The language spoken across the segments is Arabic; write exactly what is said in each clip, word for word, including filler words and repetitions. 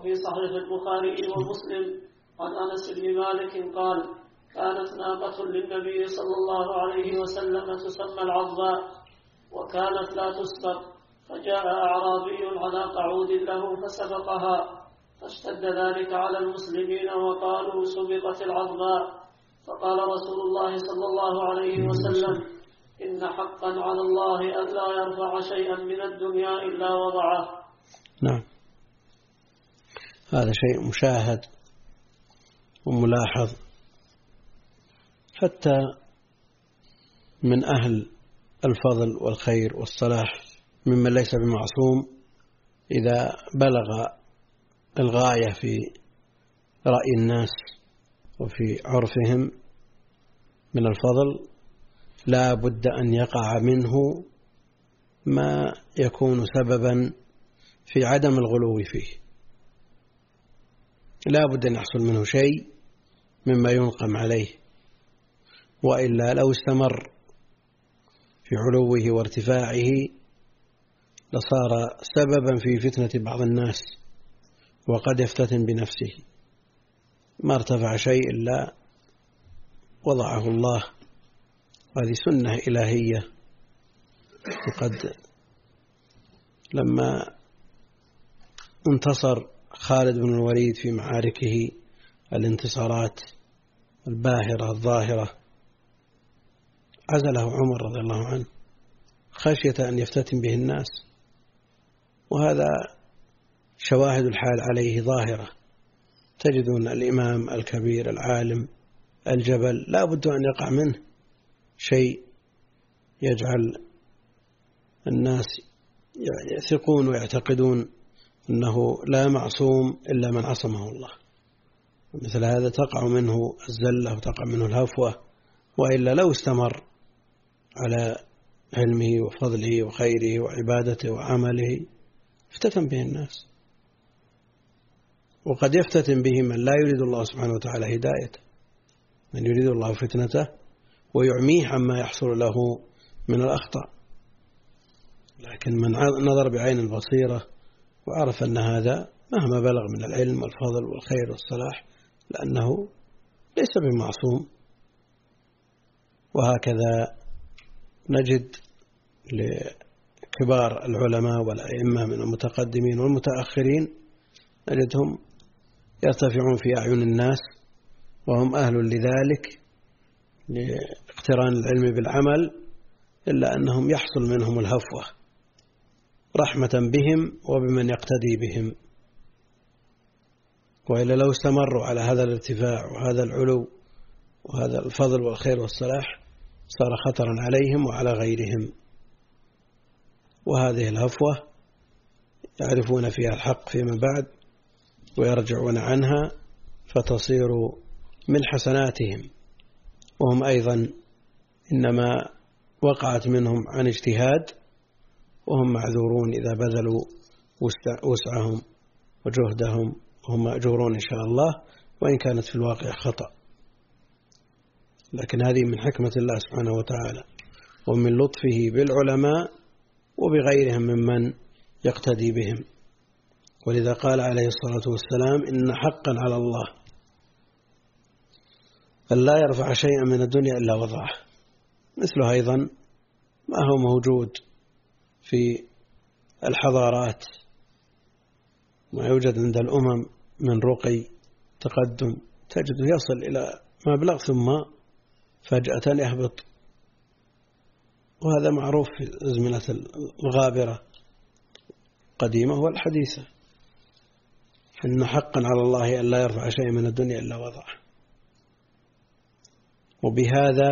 وفي صحيح البخاري ومسلم عن أنس بن مالك قال: كانت ناقة للنبي صلى الله عليه وسلم تسمى العضباء وكانت لا تسبق، فجاء أعرابي على قعود له فسبقها، فاشتد ذلك على المسلمين وقالوا: سبقت العضباء. فقال رسول الله صلى الله عليه وسلم: إن حقا على الله أن لا يرفع شيئا من الدنيا إلا وضعه. نعم، هذا شيء مشاهد وملاحظ حتى من أهل الفضل والخير والصلاح ممن ليس بمعصوم، إذا بلغ الغاية في رأي الناس وفي عرفهم من الفضل لا بد أن يقع منه ما يكون سببا في عدم الغلو فيه، لا بد أن يحصل منه شيء مما ينقم عليه، وإلا لو استمر في علوه وارتفاعه لصار سببا في فتنة بعض الناس وقد يفتتن بنفسه. ما ارتفع شيء إلا وضعه الله، هذه سنة إلهية. وقد لما انتصر خالد بن الوليد في معاركه الانتصارات الباهرة الظاهرة عزله عمر رضي الله عنه خشية أن يفتتن به الناس، وهذا شواهد الحال عليه ظاهرة. تجدون الإمام الكبير العالم الجبل لا بد أن يقع منه شيء يجعل الناس يثقون ويعتقدون أنه لا معصوم إلا من عصمه الله. مثل هذا تقع منه الزلة وتقع منه الهفوة، وإلا لو استمر على علمه وفضله وخيره وعبادته وعمله افتتن به الناس، وقد يفتتن به من لا يريد الله سبحانه وتعالى هدايته، من يريد الله فتنته ويعميه عما يحصل له من الأخطاء. لكن من نظر بعين البصيرة وعرف أن هذا مهما بلغ من العلم والفضل والخير والصلاح لأنه ليس بمعصوم. وهكذا نجد لكبار العلماء والأئمة من المتقدمين والمتأخرين نجدهم يرتفعون في أعين الناس وهم أهل لذلك لاقتران العلم بالعمل، إلا أنهم يحصل منهم الهفوة رحمة بهم وبمن يقتدي بهم، وإلا لو استمروا على هذا الارتفاع وهذا العلو وهذا الفضل والخير والصلاح صار خطرا عليهم وعلى غيرهم. وهذه الهفوة يعرفون فيها الحق فيما بعد ويرجعون عنها فتصير من حسناتهم، وهم أيضا إنما وقعت منهم عن اجتهاد، وهم معذورون إذا بذلوا وسعهم وجهدهم، وهم مأجورون إن شاء الله وإن كانت في الواقع خطأ. لكن هذه من حكمة الله سبحانه وتعالى ومن لطفه بالعلماء وبغيرهم ممن يقتدي بهم. ولذا قال عليه الصلاة والسلام: إن حقا على الله أن لا يرفع شيئا من الدنيا إلا وضعه. مثله أيضا ما هو موجود في الحضارات، ما يوجد عند الأمم من رقي تقدم تجده يصل إلى مبلغ ثم فجأة يهبط، وهذا معروف في الأزمنة الغابرة القديمة والحديثة. إن حقا على الله أن لا يرفع شيء من الدنيا إلا وضعه. وبهذا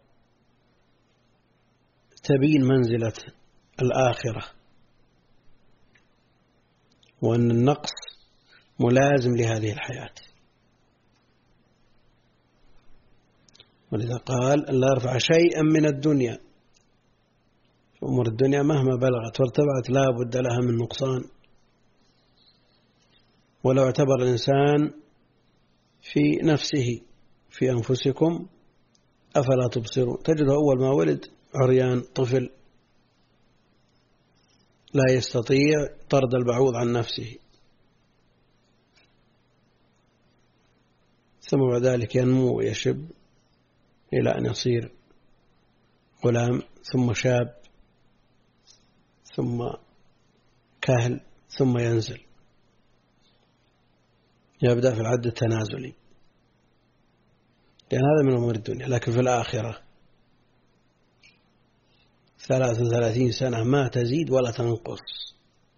تبين منزلة الآخرة، وأن النقص ملازم لهذه الحياة. ولذا قال أن لا يرفع شيئا من الدنيا. أمور الدنيا مهما بلغت وارتفعت لا بد لها من نقصان. ولو اعتبر الإنسان في نفسه في أنفسكم أفلا تبصرون، تجده أول ما ولد عريان طفل لا يستطيع طرد البعوض عن نفسه، ثم بعد ذلك ينمو ويشب إلى أن يصير غلام، ثم شاب، ثم كاهل، ثم ينزل، يبدأ في العد التنازلي، لأن هذا من أمور الدنيا. لكن في الآخرة ثلاث وثلاثين سنة ما تزيد ولا تنقص،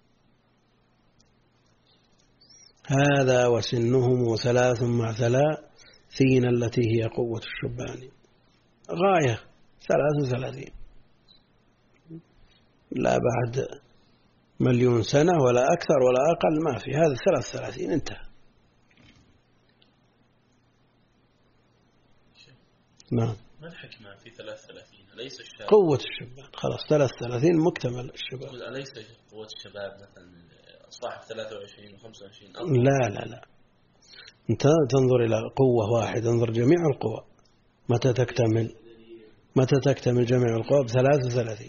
هذا وسنهم ثلاث مع ثلاثين التي هي قوة الشبان، غاية ثلاث وثلاثين، لا بعد مليون سنة ولا أكثر ولا أقل، ما في، هذا ثلاث وثلاثين انتهى. نعم. ما الحكمة في ثلاث وثلاثين؟ أليس الشباب قوة الشباب؟ خلاص ثلاث وثلاثين مكتمل الشباب. أليس قوة الشباب مثلا صاحب ثلاثة وعشرين وخمسة وعشرين؟ لا لا لا، أنت تنظر إلى قوة واحدة، انظر جميع القوى متى تكتمل، متى تكتمل جميع القوى؟ بثلاث وثلاثين.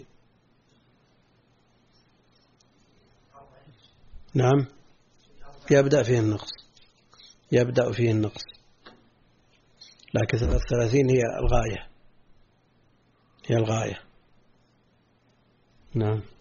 نعم، يبدأ فيه النقص، يبدأ فيه النقص، لكن ثلاث وثلاثين هي الغاية، هي الغاية. نعم.